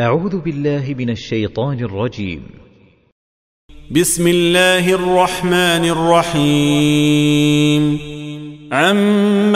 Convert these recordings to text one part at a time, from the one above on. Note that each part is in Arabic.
أعوذ بالله من الشيطان الرجيم. بسم الله الرحمن الرحيم. عم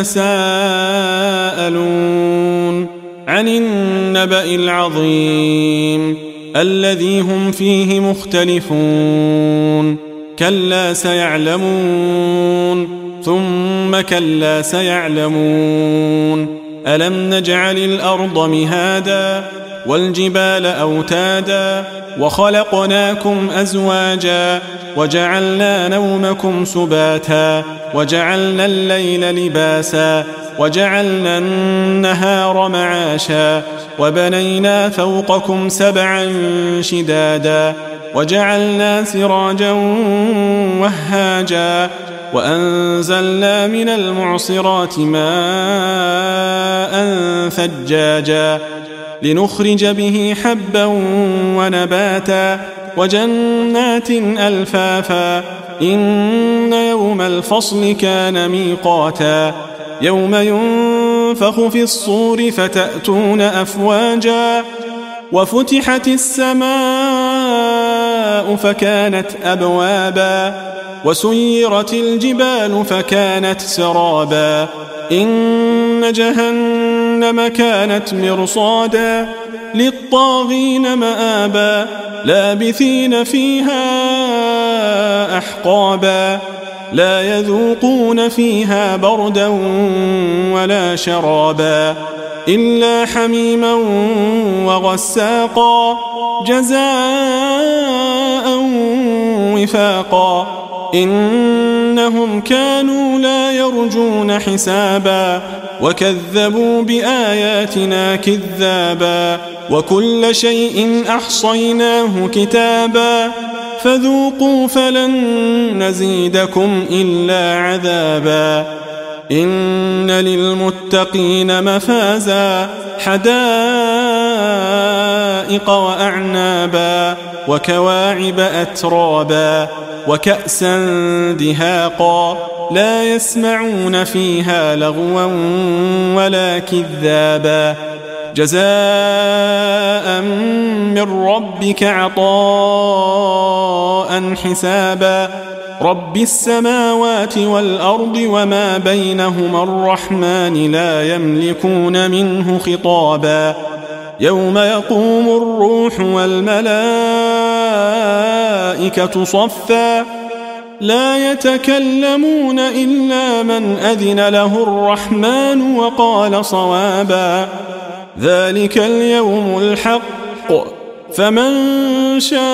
يتساءلون عن النبأ العظيم الذي هم فيه مختلفون كلا سيعلمون ثم كلا سيعلمون ألم نجعل الأرض مهادا والجبال أوتادا وخلقناكم أزواجا وجعلنا نومكم سباتا وجعلنا الليل لباسا وجعلنا النهار معاشا وبنينا فوقكم سبعا شدادا وجعلنا سراجا وهاجا وأنزلنا من المعصرات ماء ثجاجا لنخرج به حبا ونباتا وجنات ألفافا إن يوم الفصل كان ميقاتا يوم ينفخ في الصور فتأتون أفواجا وفتحت السماء فكانت أبوابا وسيرت الجبال فكانت سرابا إن جهنم كانت مرصادا للطاغين مآبا لابثين فيها أحقابا لا يذوقون فيها بردا ولا شرابا إلا حميما وغساقا جزاء وفاقا إنهم كانوا لا يرجون حسابا وكذبوا بآياتنا كذابا وكل شيء أحصيناه كتابا فذوقوا فلن نزيدكم إلا عذابا إن للمتقين مفازا حدائق وأعنابا وكواعب أترابا وكأسا دهاقا لا يسمعون فيها لغوا ولا كذابا جزاء من ربك عطاء حسابا رب السماوات والأرض وما بينهما الرحمن لا يملكون منه خطابا يوم يقوم الروح والملائكة صفا لا يتكلمون إلا من أذن له الرحمن وقال صوابا ذلك اليوم الحق فمن شاء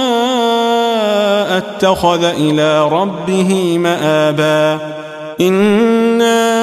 اتخذ إلى ربه مآبا إنا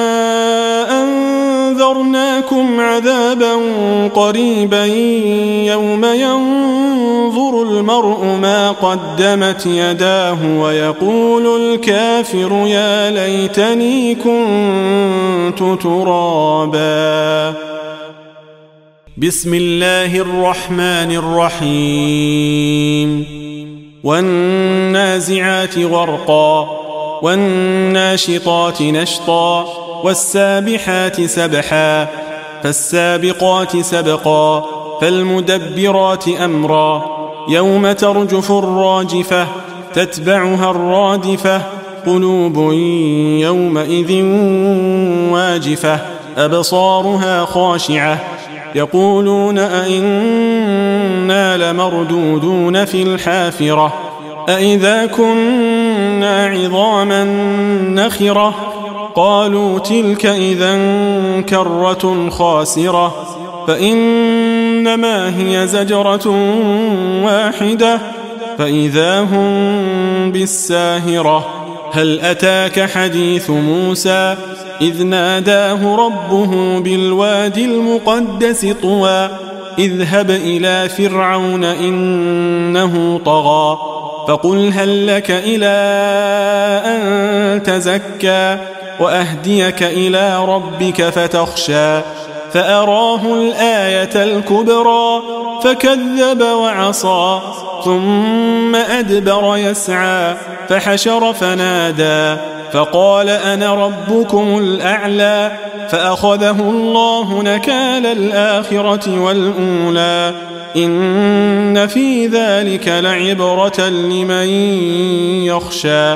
أنذرناكم عذابا قريبا يوم ينظر المرء ما قدمت يداه ويقول الكافر يا ليتني كنت ترابا بسم الله الرحمن الرحيم والنازعات غرقا والناشطات نشطا والسابحات سبحا فالسابقات سبقا فالمدبرات أمرا يوم ترجف الراجفة تتبعها الرادفة قلوب يومئذ واجفة أبصارها خاشعة يقولون أئنا لمردودون في الحافرة أئذا كنا عظاما نخرة قالوا تلك إذا كرة خاسرة فإنما هي زجرة واحدة فإذا هم بالساهرة هل أتاك حديث موسى إذ ناداه ربه بالوادي المقدس طوى اذهب إلى فرعون إنه طغى فقل هل لك إلى أن تزكى وأهديك إلى ربك فتخشى فأراه الآية الكبرى فكذب وعصى ثم أدبر يسعى فحشر فنادى فقال أنا ربكم الأعلى فأخذه الله نكال الآخرة والأولى إن في ذلك لعبرة لمن يخشى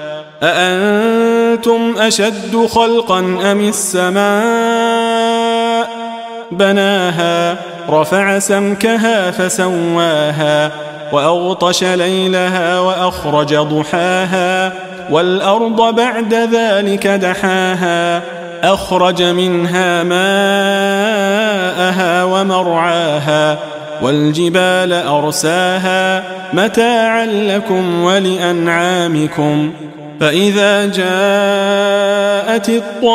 أأنتم أشد خلقا أم السماء بناها رفع سمكها فسواها وأغطش ليلها وأخرج ضحاها والأرض بعد ذلك دحاها أخرج منها ماءها ومرعاها والجبال أرساها متاعا لكم ولأنعامكم فإذا جاءت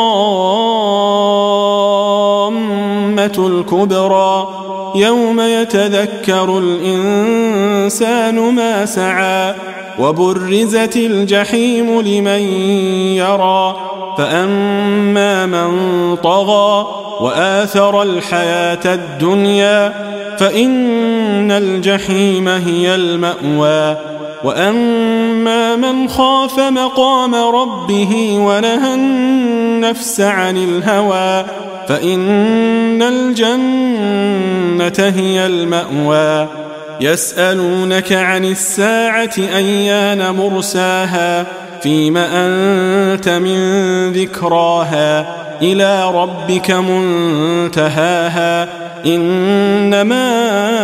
الطامة الكبرى يوم يتذكر الإنسان ما سعى وبرزت الجحيم لمن يرى فأما من طغى وآثر الحياة الدنيا فإن الجحيم هي المأوى وأما من خاف مقام ربه ونهى النفس عن الهوى فإن الجنة هي المأوى يسألونك عن الساعة أيان مرساها فيم أنت من ذكراها إلى ربك منتهاها إنما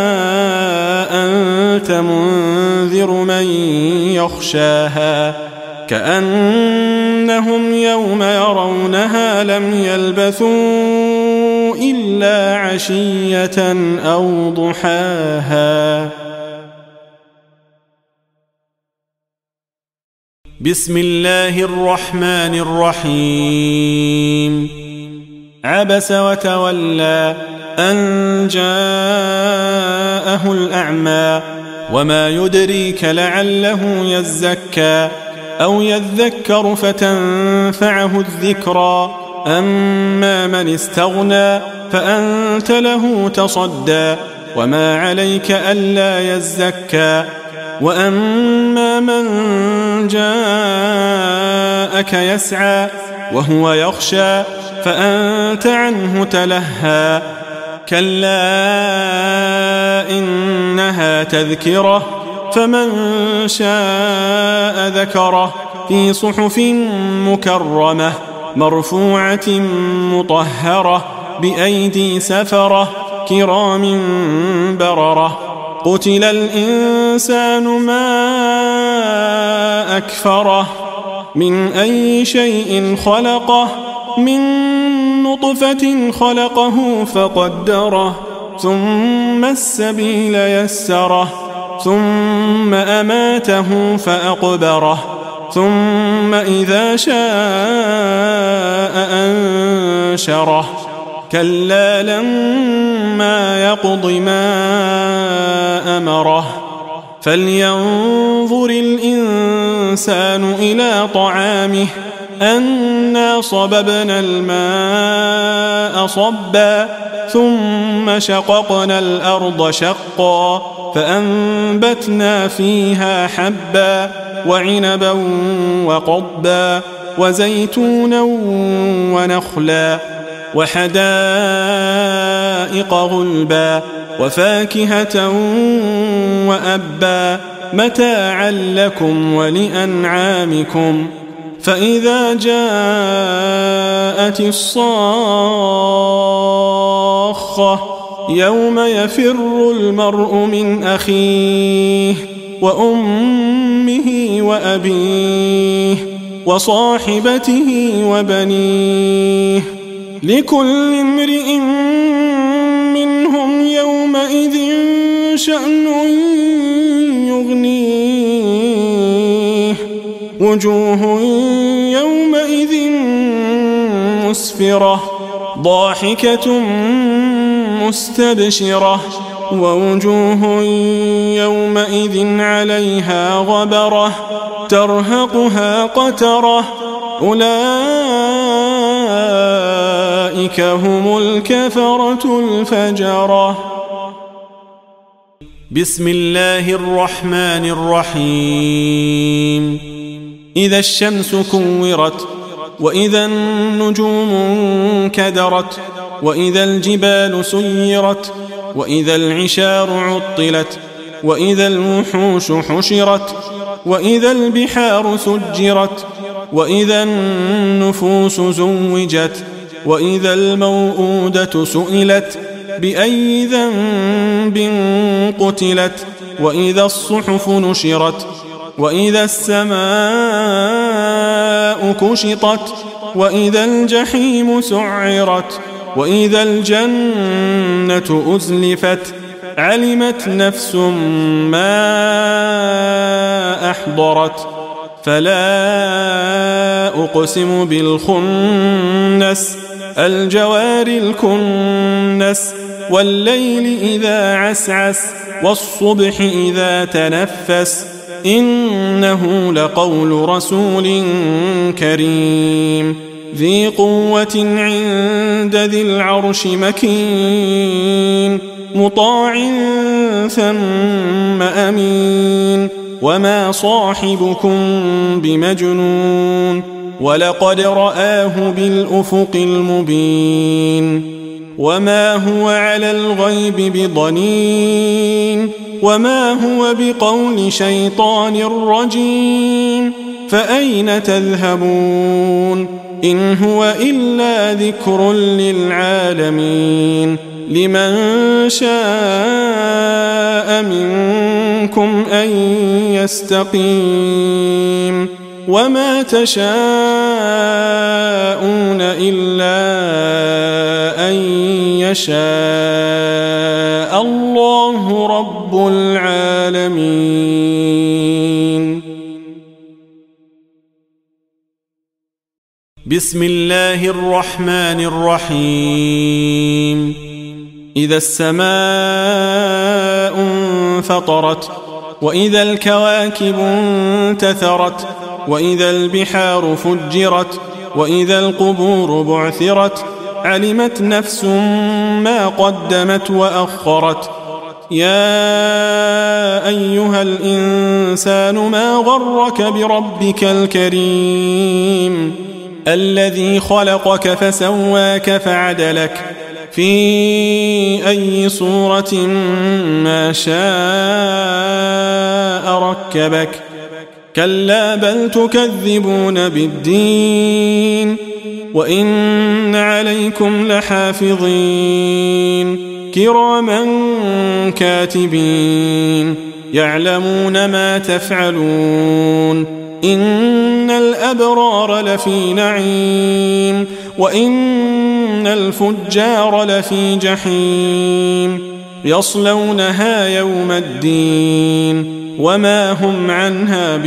أنت منذر من يخشاها كأنهم يوم يرونها لم يلبثوا إلا عشية أو ضحاها. بسم الله الرحمن الرحيم. عبس وتولى أن جاءه الأعمى وما يدريك لعله يزكى أو يذكر فتنفعه الذكرى أما من استغنى فأنت له تصدى وما عليك ألا يزكى وأما من جاءك يسعى وهو يخشى فأنت عنه تلهى كلا إنها تذكرة فمن شاء ذكره في صحف مكرمة مرفوعة مطهرة بأيدي سفرة كرام بررة قتل الإنسان ما أكفره من أي شيء خلقه من نطفة خلقه فقدره ثم السبيل يسره ثم أماته فأقبره ثم إذا شاء أنشره كلا لما يقض ما أمره فلينظر الإنسان إلى طعامه أنا صببنا الماء صبا ثم شققنا الأرض شقا فأنبتنا فيها حبا وعنبا وقضبا وزيتونا ونخلا وحدائق غلبا وفاكهة وأبا متاعا لكم ولأنعامكم فإذا جاءت الصاخة يوم يفر المرء من أخيه وأمه وأبيه وصاحبته وبنيه لكل امرئ منهم يومئذ شأن يغنيه وجوه يومئذ مسفرة ضاحكة مستبشرة ووجوه يومئذ عليها غبرة ترهقها قترة أولئك هم الكفرة الفجرة. بسم الله الرحمن الرحيم. إذا الشمس كورت وإذا النجوم انكدرت وإذا الجبال سيرت وإذا العشار عطلت وإذا الوحوش حشرت وإذا البحار سجرت وإذا النفوس زوجت وإذا الموءودة سئلت بأي ذنب قتلت وإذا الصحف نشرت وإذا السماء كشطت وإذا الجحيم سعرت وإذا الجنة أزلفت علمت نفس ما أحضرت فلا أقسم بالخنس الجوار الكنس والليل إذا عسعس والصبح إذا تنفس إنه لقول رسول كريم ذي قوة عند ذي العرش مكين مطاع ثم أمين وما صاحبكم بمجنون ولقد رآه بالأفق المبين وما هو على الغيب بضنين وما هو بقول شيطان رجيم فأين تذهبون إن هو إلا ذكر للعالمين لمن شاء منكم أن يستقيم وما تشاءون إلا أن يشاء الله رب العالمين. بسم الله الرحمن الرحيم. إذا السماء انفطرت وإذا الكواكب انتثرت وإذا البحار فجرت وإذا القبور بعثرت علمت نفس ما قدمت وأخرت يا أيها الإنسان ما غرك بربك الكريم الذي خلقك فسواك فعدلك في أي صورة ما شاء ركبك كلا بل تكذبون بالدين وإن عليكم لحافظين كراما كاتبين يعلمون ما تفعلون إن الأبرار لفي نعيم وإن الفجار لفي جحيم يصلونها يوم الدين وما هم عنها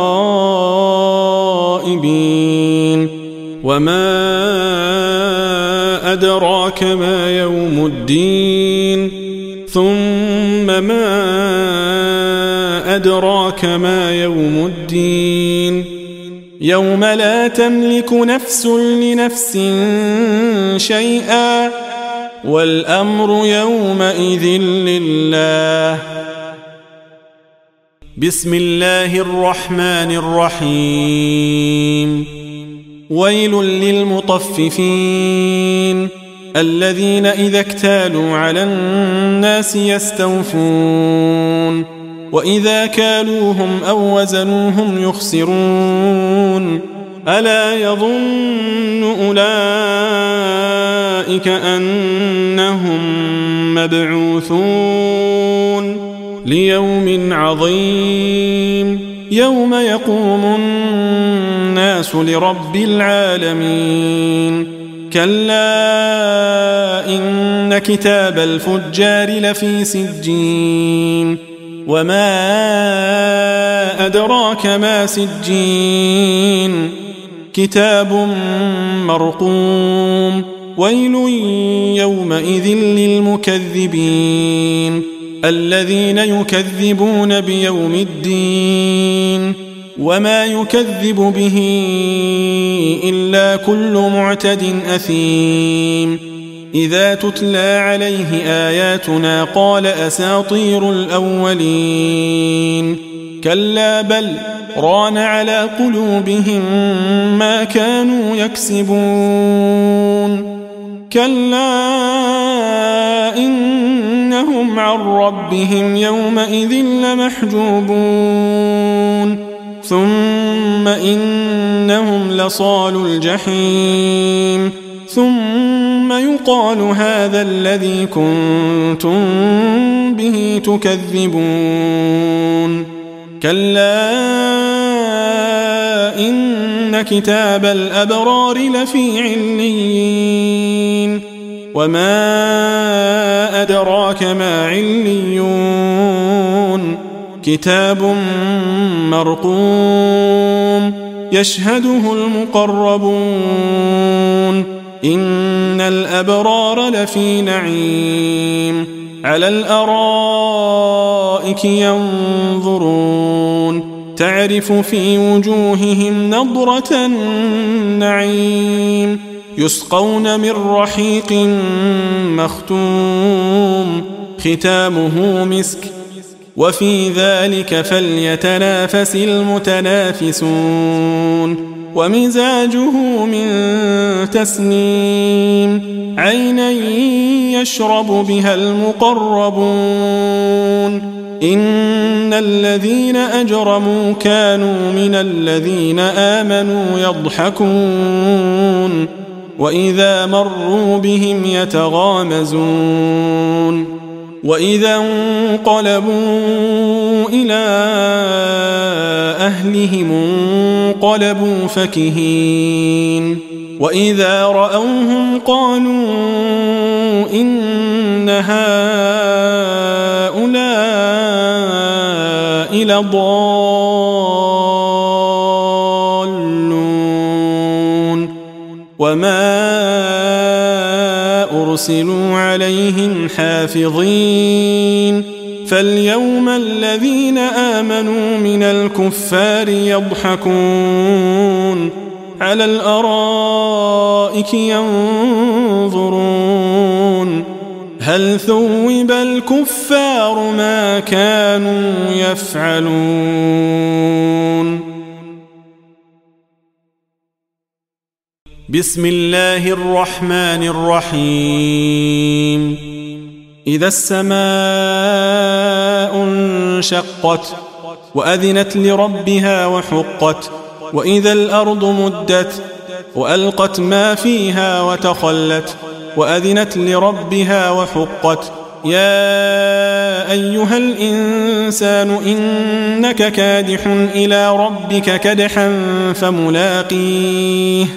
بغائبين وما أدراك ما يوم الدين ثم ما أدراك ما يوم الدين يوم لا تملك نفس لنفس شيئا والأمر يومئذ لله. بسم الله الرحمن الرحيم. ويل للمطففين الذين إذا اكتالوا على الناس يستوفون وإذا كالوهم أو وزنوهم يخسرون ألا يظن أولئك أنهم مبعوثون ليوم عظيم يوم يقوم الناس لرب العالمين كلا إن كتاب الفجار لفي سجين وما أدراك ما سجين كتاب مرقوم ويل يومئذ للمكذبين الذين يكذبون بيوم الدين وما يكذب به إلا كل معتد أثيم إذا تتلى عليه آياتنا قال أساطير الأولين كلا بل ران على قلوبهم ما كانوا يكسبون كلا إنهم عن ربهم يومئذ لمحجوبون ثم إنهم لصالوا الجحيم ثم يقال هذا الذي كنتم به تكذبون كلا إن كتاب الأبرار لفي عليين وما أدراك ما عليون كتاب مرقوم يشهده المقربون إن الأبرار لفي نعيم على الأرائك ينظرون تعرف في وجوههم نضرة النعيم يسقون من رحيق مختوم ختامه مسك وفي ذلك فليتنافس المتنافسون ومزاجه من تسنيم عينا يشرب بها المقربون إن الذين أجرموا كانوا من الذين آمنوا يضحكون وإذا مروا بهم يتغامزون وإذا انقلبوا إلى أهلهم انقلبوا فكهين وإذا رأوهم قالوا إن هؤلاء لضالون وما أرسلوا عليهم حافظين فاليوم الذين آمنوا من الكفار يضحكون على الأرائك ينظرون هل ثوب الكفار ما كانوا يفعلون بسم الله الرحمن الرحيم إذا السماء انشقت وأذنت لربها وحقت وإذا الأرض مدت وألقت ما فيها وتخلت وأذنت لربها وحقت يا أيها الإنسان إنك كادح إلى ربك كدحا فملاقيه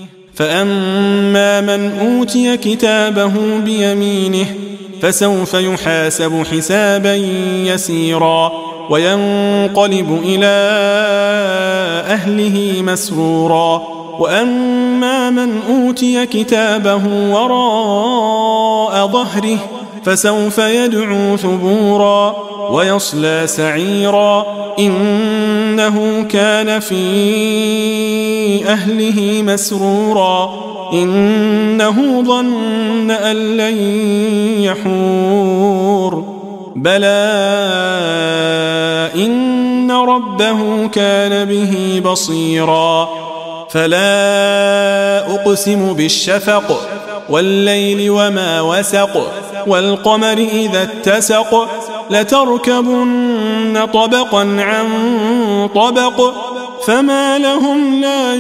فأما من أوتي كتابه بيمينه فسوف يحاسب حسابا يسيرا وينقلب إلى أهله مسرورا وأما من أوتي كتابه وراء ظهره فسوف يدعو ثبورا ويصلى سعيرا إنه كان في أهله مسرورا إنه ظن أن لن يحور بلى إن ربه كان به بصيرا فلا أقسم بالشفق والليل وما وسق والقمر إذا اتسق لتركبن طبقا عن طبق فما لهم لا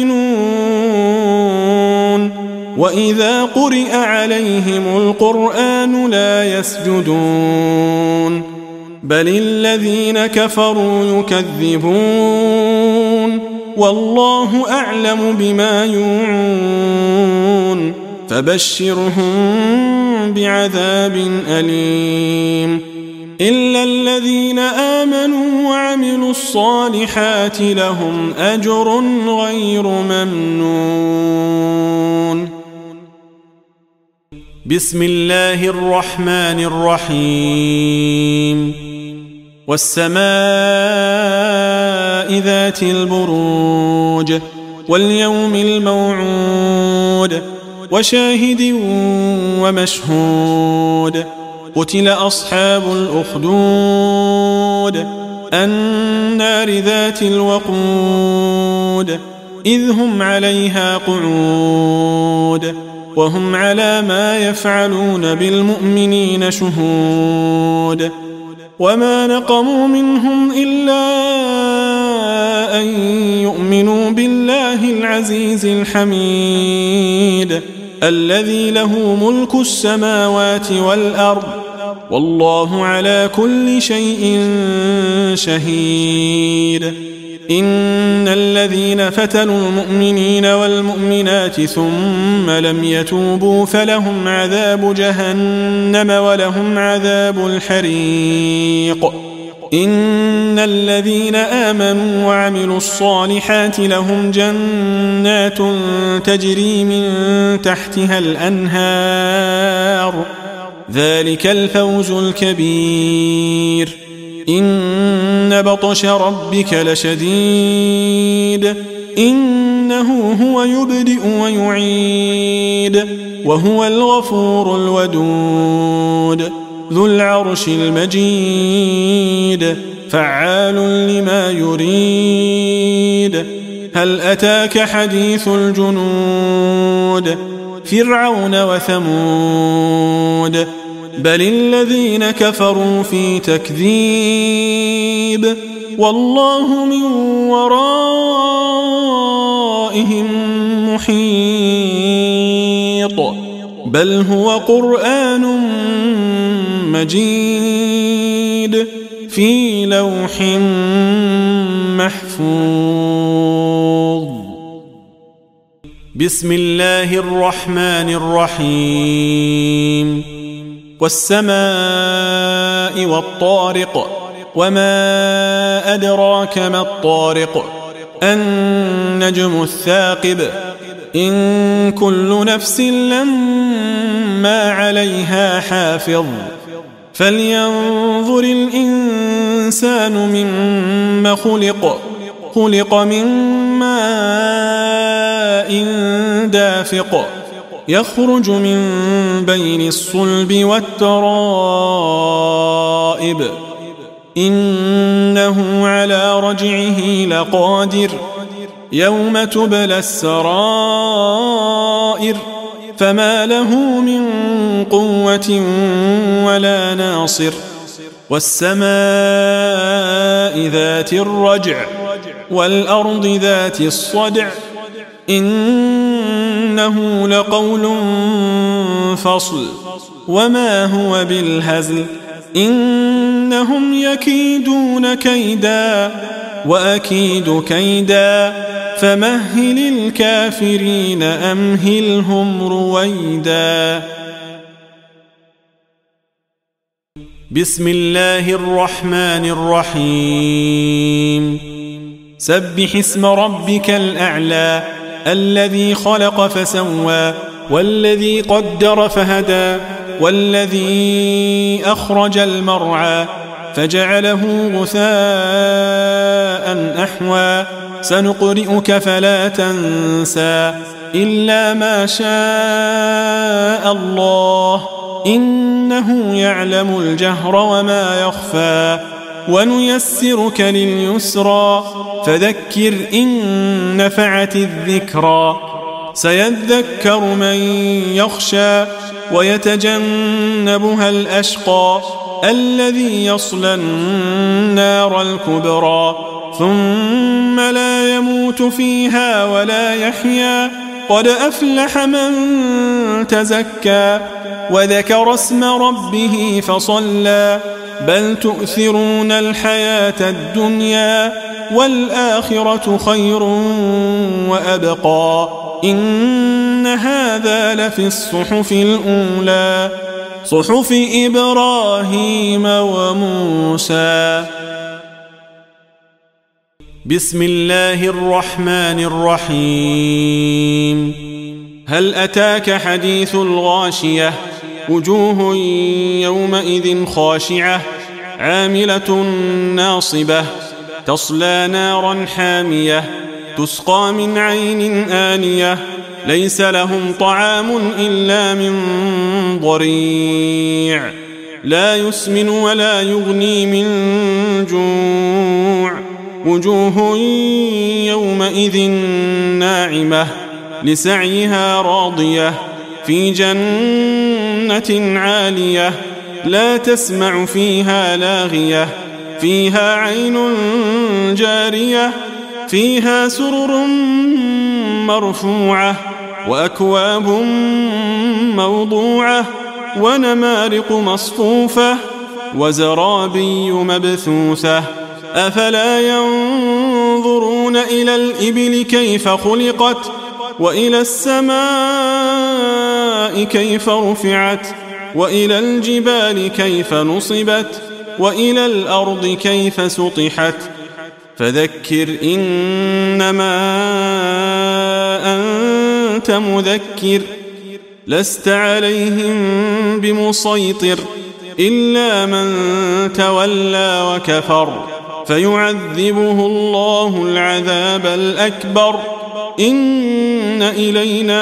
يؤمنون وإذا قرئ عليهم القرآن لا يسجدون بل الذين كفروا يكذبون والله أعلم بما يوعون فبشرهم بعذاب أليم إلا الذين آمنوا وعملوا الصالحات لهم أجر غير ممنون بسم الله الرحمن الرحيم والسماء ذات البروج واليوم الموعود وشاهد ومشهود قتل أصحاب الأخدود النار ذات الوقود إذ هم عليها قعود وهم على ما يفعلون بالمؤمنين شهود وما نقموا منهم إلا أن يؤمنوا بالله العزيز الحميد الذي له ملك السماوات والأرض والله على كل شيء شهيد إن الذين فتنوا المؤمنين والمؤمنات ثم لم يتوبوا فلهم عذاب جهنم ولهم عذاب الحريق إن الذين آمنوا وعملوا الصالحات لهم جنات تجري من تحتها الأنهار ذلك الفوز الكبير إن بطش ربك لشديد إنه هو يبدئ ويعيد وهو الغفور الودود ذو العرش المجيد فعال لما يريد هل أتاك حديث الجنود فرعون وثمود بل الذين كفروا في تكذيب والله من ورائهم محيط بل هو قرآن مجيد في لوح محفوظ بسم الله الرحمن الرحيم والسماء والطارق وما أدراك ما الطارق النجم الثاقب إن كل نفس لما عليها حافظ فلينظر الإنسان مما خلق من ماء دافق يخرج من بين الصلب والترائب إنه على رجعه لقادر يوم تبلى السرائر فما له من قوة ولا ناصر والسماء ذات الرجع والأرض ذات الصدع إنه لقول فصل وما هو بالهزل إنهم يكيدون كيدا وأكيد كيدا فمهل الكافرين أمهلهم رويدا بسم الله الرحمن الرحيم سبح اسم ربك الأعلى الذي خلق فسوى والذي قدر فهدى والذي أخرج المرعى فجعله غثاء أحوى سنقرئك فلا تنسى إلا ما شاء الله إنه يعلم الجهر وما يخفى ونيسرك لليسرى فذكر إن نفعت الذكرى سيذكر من يخشى ويتجنبها الأشقى الذي يصلى النار الكبرى ثم لا يموت فيها ولا يحيا قد أفلح من تزكى وذكر اسم ربه فصلى بل تؤثرون الحياة الدنيا والآخرة خير وأبقى إن هذا لفي الصحف الأولى صحف إبراهيم وموسى بسم الله الرحمن الرحيم هل أتاك حديث الغاشية وجوه يومئذ خاشعة عاملة ناصبة تصلى نارا حامية تسقى من عين آنية ليس لهم طعام إلا من ضريع لا يسمن ولا يغني من جوع وجوه يومئذ ناعمة لسعيها راضية في جنة عالية لا تسمع فيها لاغية فيها عين جارية فيها سرر مرفوعة وأكواب موضوعة ونمارق مصفوفة وزرابي مبثوثة أفلا ينظرون إلى الإبل كيف خلقت وإلى السماء كيف رفعت وإلى الجبال كيف نصبت وإلى الأرض كيف سطحت فذكر إنما أنت مذكر لست عليهم بمسيطر إلا من تولى وكفر فيعذبه الله العذاب الأكبر إن إلينا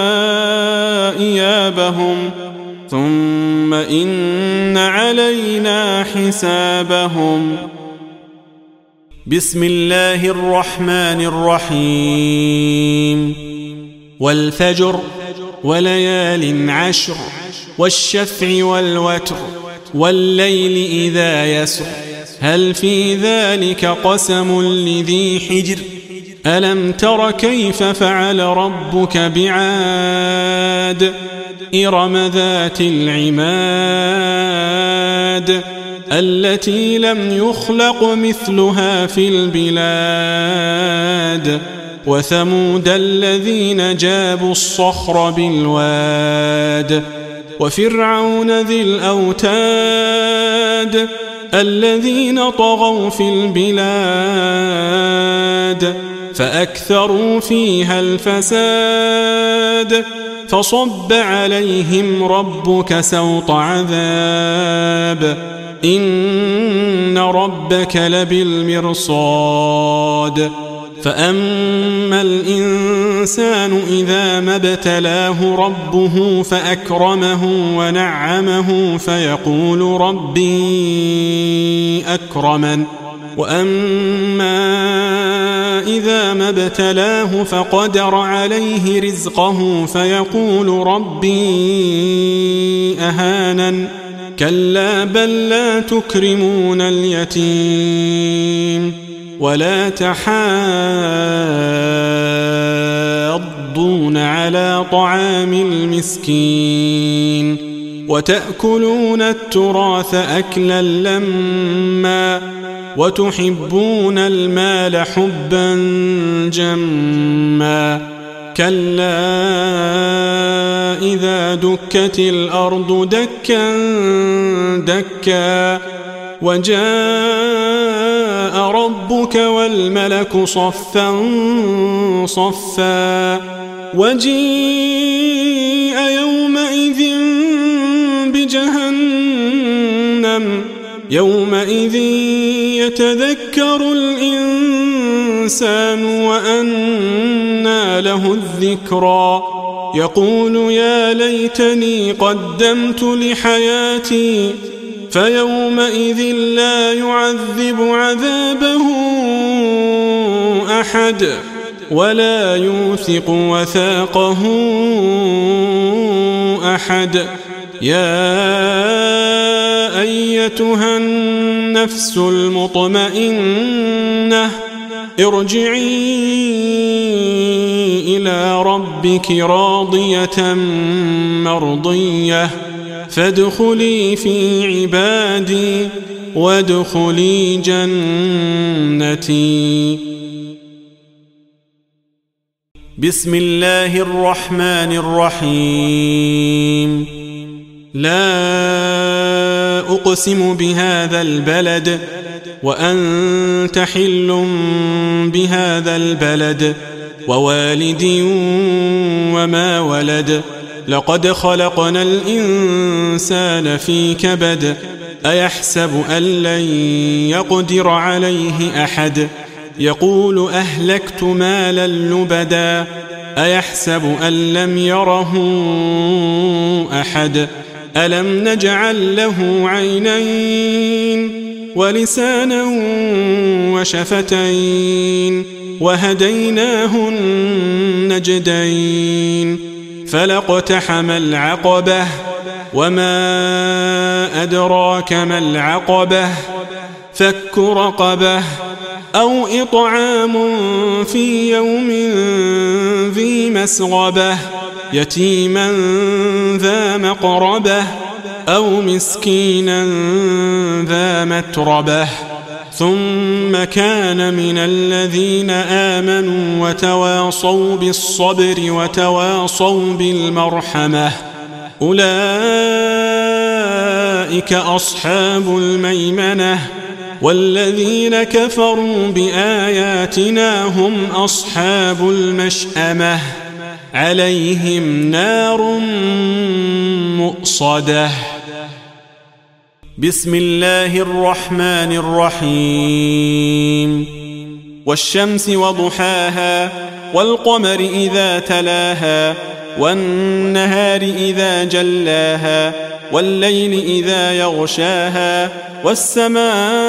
إيابهم ثم إن علينا حسابهم. بسم الله الرحمن الرحيم. والفجر وليال عشر والشفع والوتر والليل إذا يسر هل في ذلك قسم لذي حجر ألم تر كيف فعل ربك بعاد إرم ذات العماد التي لم يخلق مثلها في البلاد وثمود الذين جابوا الصخر بالواد وفرعون ذي الأوتاد الذين طغوا في البلاد فأكثروا فيها الفساد فصب عليهم ربك سوط عذاب إن ربك لبالمرصاد فأما الإنسان إذا ما ابتلاه ربه فأكرمه ونعمه فيقول ربي أكرمن وأما إذا ما ابتلاه فقدر عليه رزقه فيقول ربي أهانن كلا بل لا تكرمون اليتيم ولا تحاضون على طعام المسكين وتأكلون التراث أكلا لما وتحبون المال حبا جما كلا إذا دكت الأرض دكا دكا وجاء ربك والملك صفا صفا وجيء يومئذ بجهنم يومئذ يتذكر الإنسان وأنى له الذكرى يقول يا ليتني قدمت لحياتي فيومئذ لا يعذب عذابه أحد ولا يوثق وثاقه أحد يا أيتها النفس المطمئنة ارجعي إلى ربك راضية مرضية فادخلي في عبادي وادخلي جنتي. بسم الله الرحمن الرحيم. لا أقسم بهذا البلد وأنت حل بهذا البلد ووالد وما ولد لقد خلقنا الإنسان في كبد أيحسب أن لن يقدر عليه أحد يقول أهلكت مالا لبدا أيحسب أن لم يره أحد ألم نجعل له عينين ولسانا وشفتين وهديناه النجدين فلاقتحم العقبة وما أدراك ما العقبة فك رقبة أو إطعام في يوم ذي مسغبة يتيما ذا مقربة أو مسكينا ذا متربة ثم كان من الذين آمنوا وتواصوا بالصبر وتواصوا بالمرحمة أولئك أصحاب الميمنة والذين كفروا بآياتنا هم أصحاب المشأمة عليهم نار مؤصدة. بسم الله الرحمن الرحيم والشمس وضحاها والقمر إذا تلاها والنهار إذا جلاها والليل إذا يغشاها والسماء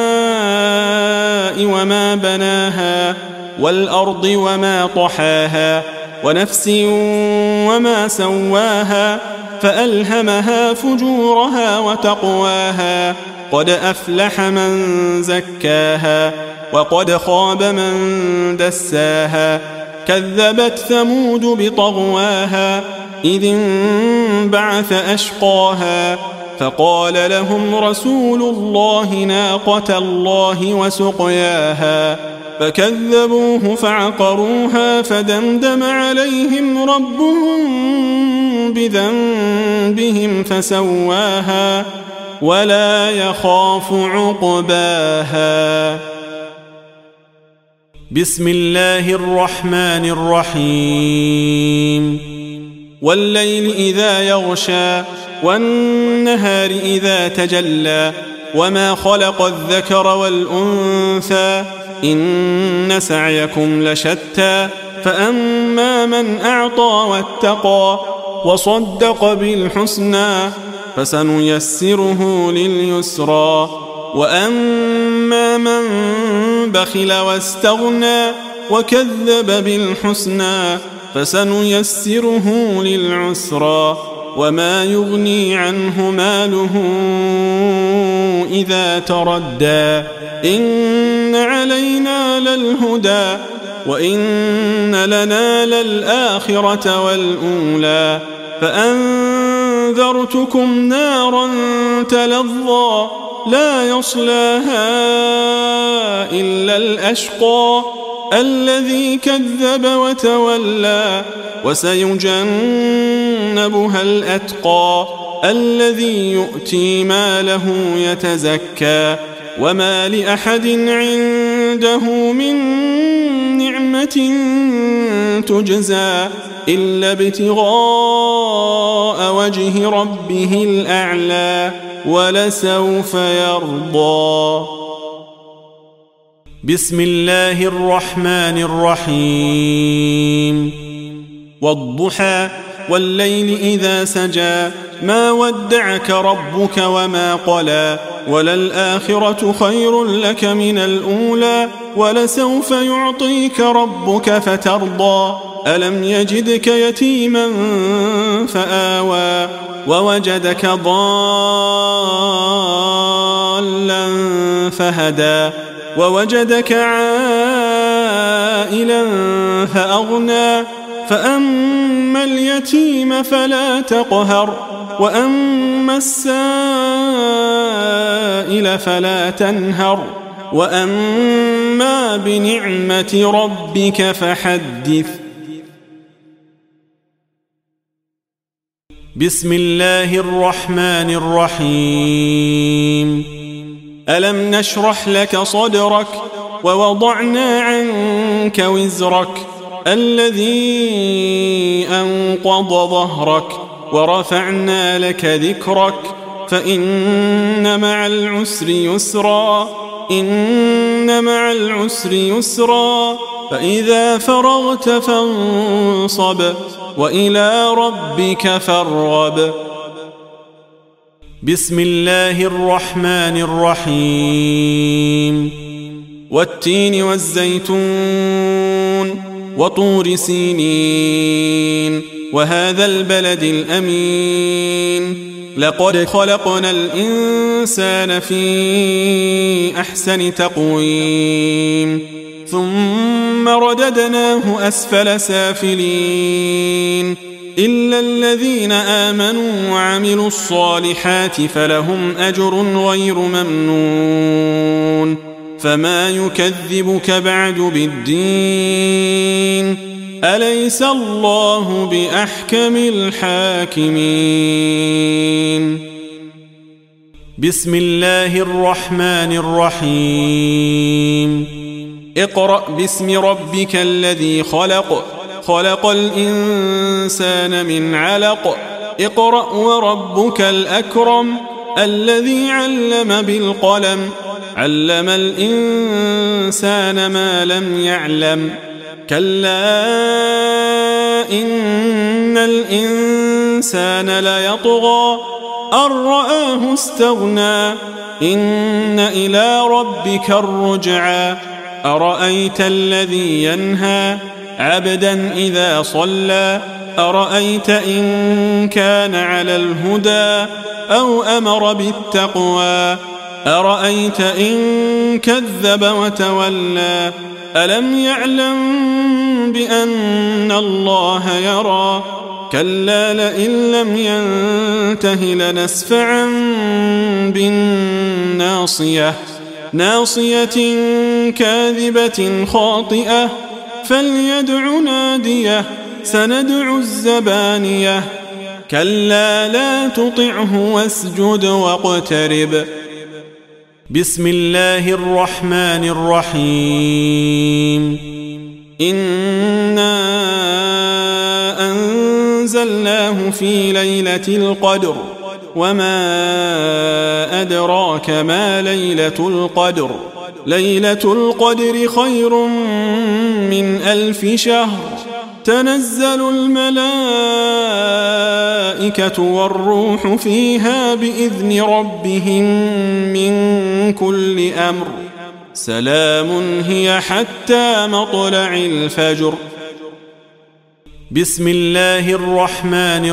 وما بناها والأرض وما طحاها ونفس وما سواها فألهمها فجورها وتقواها قد أفلح من زكاها وقد خاب من دساها كذبت ثمود بطغواها إذ انبعث أشقاها فقال لهم رسول الله ناقة الله وسقياها فكذبوه فعقروها فدمدم عليهم ربهم بذنبهم فسواها ولا يخاف عقباها. بسم الله الرحمن الرحيم والليل إذا يغشى والنهار إذا تجلى وما خلق الذكر والأنثى إن سعيكم لشتى فأما من أعطى واتقى وصدق بالحسنى فسنيسره لليسرى وأما من بخل واستغنى وكذب بالحسنى فسنيسره للعسرى وما يغني عنه ماله إذا تردى إن علينا للهدى وإن لنا للآخرة والأولى فأنذرتكم نارا تلظى لا يصلاها إلا الأشقى الذي كذب وتولى وسيجنبها الأتقى الذي يؤتي ماله يتزكى وما لأحد عنده من نعمة تجزى إلا ابتغاء وجه ربه الأعلى ولسوف يرضى. بسم الله الرحمن الرحيم والضحى والليل إذا سجى ما ودعك ربك وما قلى وللآخرة خير لك من الأولى ولسوف يعطيك ربك فترضى ألم يجدك يتيما فآوى ووجدك ضالا فهدى ووجدك عائلا فأغنى فأما اليتيم فلا تقهر وأما السائل فلا تنهر وأما بنعمة ربك فحدث. بسم الله الرحمن الرحيم ألم نشرح لك صدرك ووضعنا عنك وزرك الذي أنقض ظهرك ورفعنا لك ذكرك فإن مع العسر يسرا إن مع العسر يسرا فإذا فرغت فانصب وإلى ربك فارغب. بسم الله الرحمن الرحيم والتين والزيتون وطور سينين وهذا البلد الأمين لقد خلقنا الإنسان في أحسن تقويم ثم رددناه أسفل سافلين إلا الذين آمنوا وعملوا الصالحات فلهم أجر غير ممنون فما يكذبك بعد بالدين أليس الله بأحكم الحاكمين بسم الله الرحمن الرحيم اقرأ باسم ربك الذي خلق خلق الإنسان من علق اقرأ وربك الأكرم الذي علم بالقلم علم الإنسان ما لم يعلم كلا إن الإنسان ليطغى أن رآه استغنى إن إلى ربك الرجعى أرأيت الذي ينهى عبدا إذا صلى أرأيت إن كان على الهدى أو أمر بالتقوى أرأيت إن كذب وتولى ألم يعلم بأن الله يرى كلا لئن لم ينته لنسفعا بالناصية ناصية كاذبة خاطئة فليدع ناديه سندع الزبانية كلا لا تطعه واسجد واقترب بسم الله الرحمن الرحيم إنا أنزلناه في ليلة القدر وما أدراك ما ليلة القدر ليلة القدر خير من 1000 شهر تنزل الملائكة والروح فيها بإذن ربهم من كل أمر سلام هي حتى مطلع الفجر بسم الله الرحمن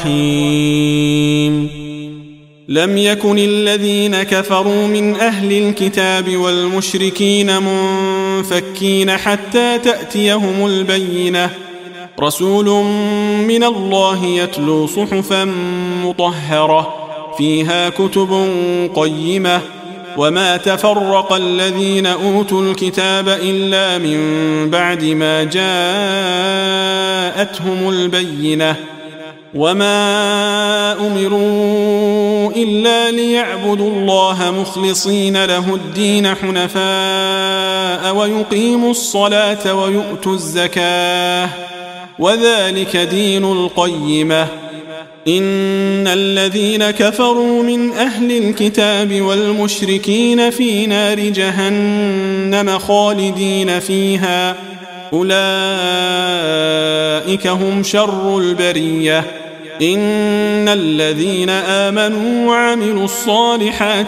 الرحيم لم يكن الذين كفروا من أهل الكتاب والمشركين منفكين حتى تأتيهم البينة رسول من الله يتلو صحفا مطهرة فيها كتب قيمة وما تفرق الذين أوتوا الكتاب إلا من بعد ما جاءتهم البينة وما أمروا إلا ليعبدوا الله مخلصين له الدين حنفاء ويقيموا الصلاة ويؤتوا الزكاة وذلك دين القيمة إن الذين كفروا من أهل الكتاب والمشركين في نار جهنم خالدين فيها أولئك هم شر البرية إن الذين آمنوا وعملوا الصالحات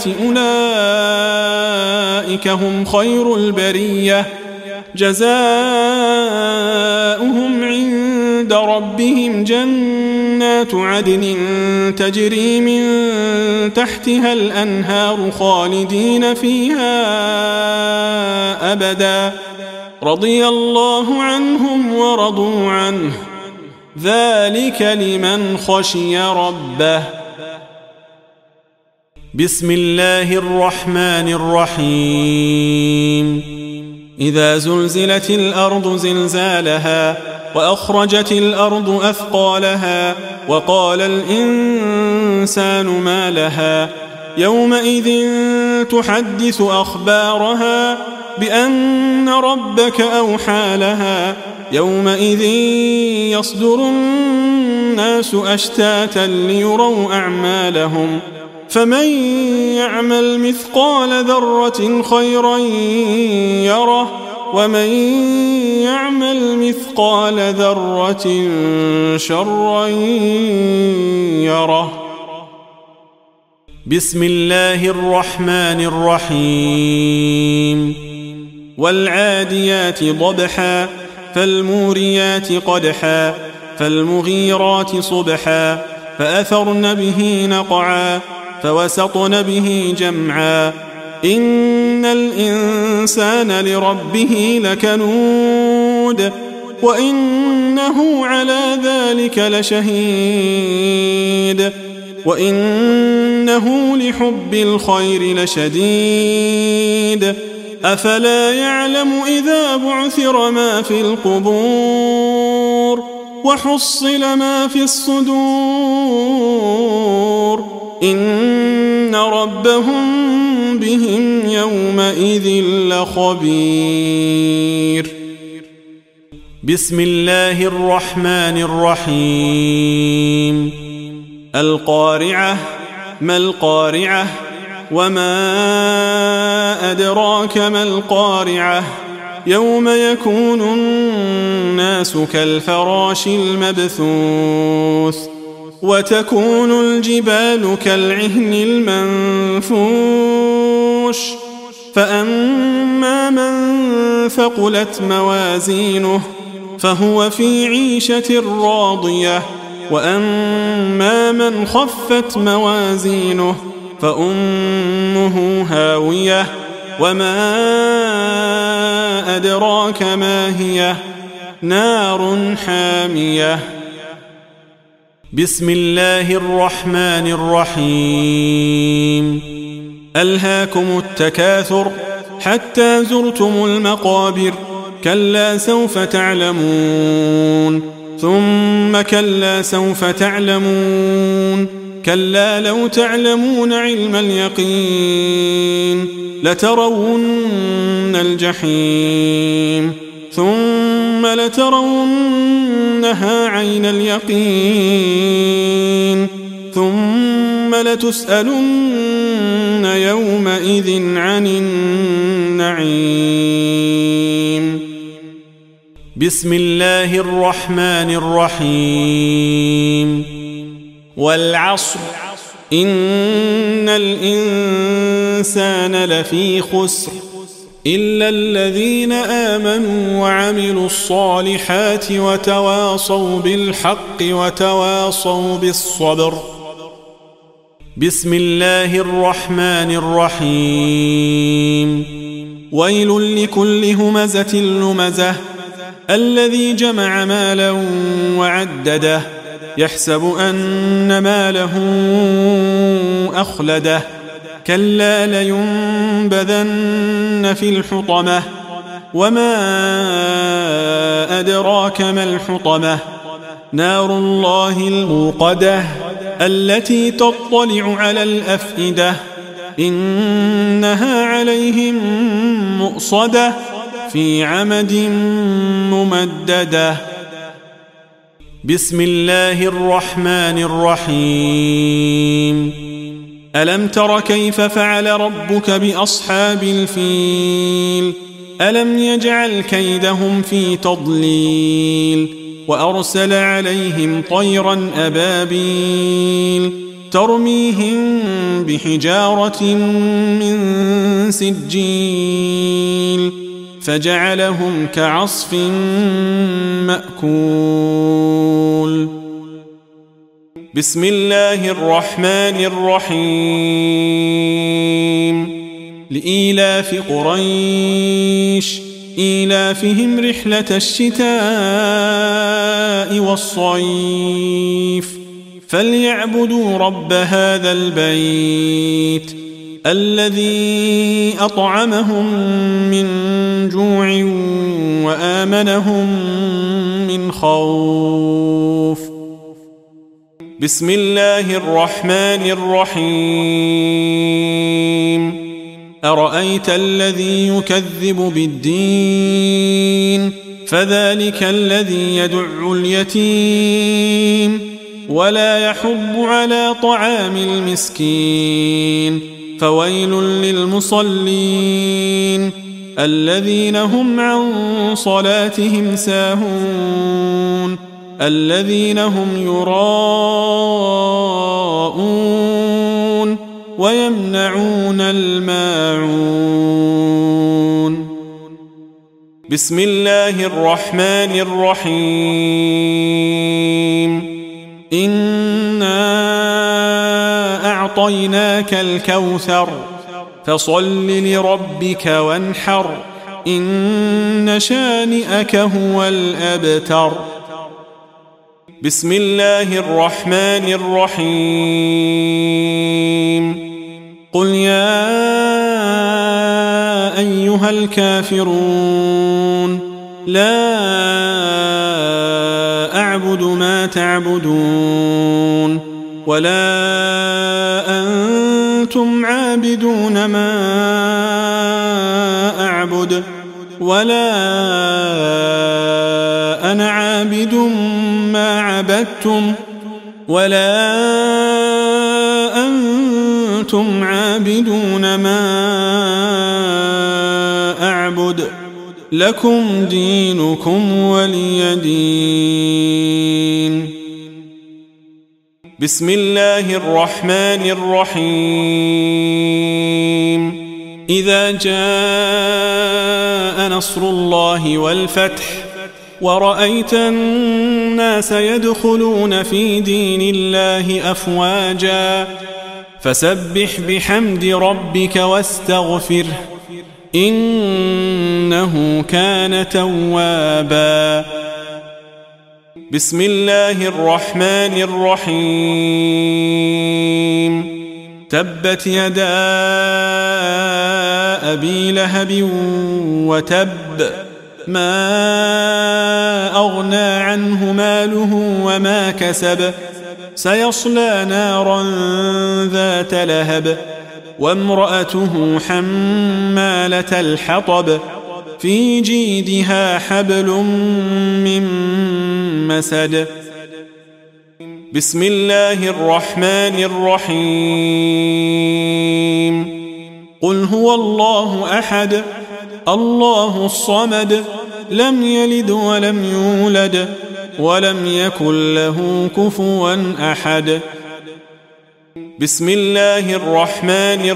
أولئك هم خير البرية جزاؤهم عند ربهم جنات عدن تجري من تحتها الأنهار خالدين فيها أبدا رضي الله عنهم ورضوا عنه ذلك لمن خشي ربه بسم الله الرحمن الرحيم إذا زلزلت الأرض زلزالها وأخرجت الأرض أثقالها وقال الإنسان ما لها يومئذ تحدث أخبارها بأن ربك أوحى لها يومئذ يصدر الناس أشتاتا ليروا أعمالهم فمن يعمل مثقال ذرة خيرا يره ومن يعمل مثقال ذرة شرا يره بسم الله الرحمن الرحيم والعاديات ضبحا فالموريات قدحا فالمغيرات صبحا فأثرن به نقعا فوسطن به جمعا إن الإنسان لربه لكنود وإنه على ذلك لشهيد وإنه لحب الخير لشديد أفلا يعلم إذا بعثر ما في القبور وحصل ما في الصدور إن ربهم بهم يومئذ لخبير بسم الله الرحمن الرحيم القارعة ما القارعة وما أدراك ما القارعة يوم يكون الناس كالفراش المبثوث وتكون الجبال كالعهن المنفوش فأما من ثقلت موازينه فهو في عيشة راضية وأما من خفت موازينه فأمه هاوية وما أدراك ما هي نار حامية بسم الله الرحمن الرحيم ألهاكم التكاثر حتى زرتم المقابر كلا سوف تعلمون ثم كلا سوف تعلمون كلا لو تعلمون علم اليقين لترون الجحيم ثم لترونها عين اليقين ثم لتسألن يومئذ عن النعيم بسم الله الرحمن الرحيم والعصر إن الإنسان لفي خسر إلا الذين آمنوا وعملوا الصالحات وتواصوا بالحق وتواصوا بالصبر بسم الله الرحمن الرحيم ويل لكل همزة لمزة الذي جمع مالا وعدده يحسب أن ماله أخلده كلا لينبذن في الحطمة وما أدراك ما الحطمة نار الله الموقدة التي تطلع على الأفئدة إنها عليهم مؤصدة في عمد ممددة بسم الله الرحمن الرحيم ألم تر كيف فعل ربك بأصحاب الفيل ألم يجعل كيدهم في تضليل وأرسل عليهم طيرا أبابيل ترميهم بحجارة من سجيل فجعلهم كعصف مأكول بسم الله الرحمن الرحيم لإيلاف قريش إيلافهم رحلة الشتاء والصيف فليعبدوا رب هذا البيت الذي أطعمهم من جوع وآمنهم من خوف بسم الله الرحمن الرحيم أرأيت الذي يكذب بالدين فذلك الذي يدع اليتيم ولا يحض على طعام المسكين فويل للمصلين الذين هم عن صلاتهم ساهون الذين هم يراءون ويمنعون الماعون. بسم الله الرحمن الرحيم. إنا أعطيناك الكوثر فصل لربك وانحر إن شانئك هو الأبتر. بسم الله الرحمن الرحيم. قل يا أيها الكافرون لا أعبد ما تعبدون ولا أنتم عابدون ما أعبد ولا أنا عابد ما عبدتم ولا أنتم عابدون ما أعبد لكم دينكم ولي دين. بسم الله الرحمن الرحيم. إذا جاء نصر الله والفتح ورأيت الناس يدخلون في دين الله أفواجا فسبح بحمد ربك واستغفره إنه كان توابا. بسم الله الرحمن الرحيم. تبت يدا أبي لهب وتب ما أغنى عنه ماله وما كسب سيصلى نارا ذات لهب وامرأته حمالة الحطب في جيدها حبل من مسد. بسم الله الرحمن الرحيم. قل هو الله أحد الله الصمد لم يلد ولم يولد ولم يكن له كفوا أحد. بسم الله الرحمن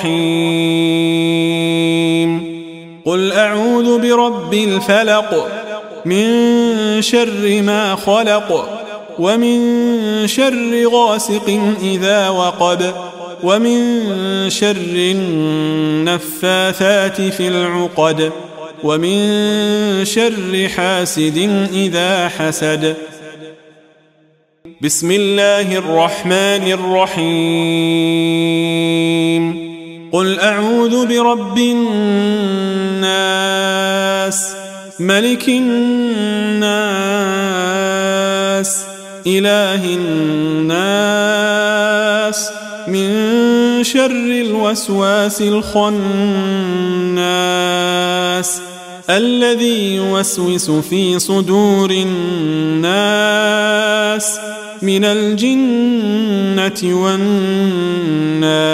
الرحيم. قل أعوذ برب الفلق من شر ما خلق ومن شر غاسق إذا وقب ومن شر النفاثات في العقد ومن شر حاسد إذا حسد. بسم الله الرحمن الرحيم. قل أعوذ برب الناس ملك الناس إله الناس من شر الوسواس الخناس الذي يوسوس في صدور الناس من الجنة والناس.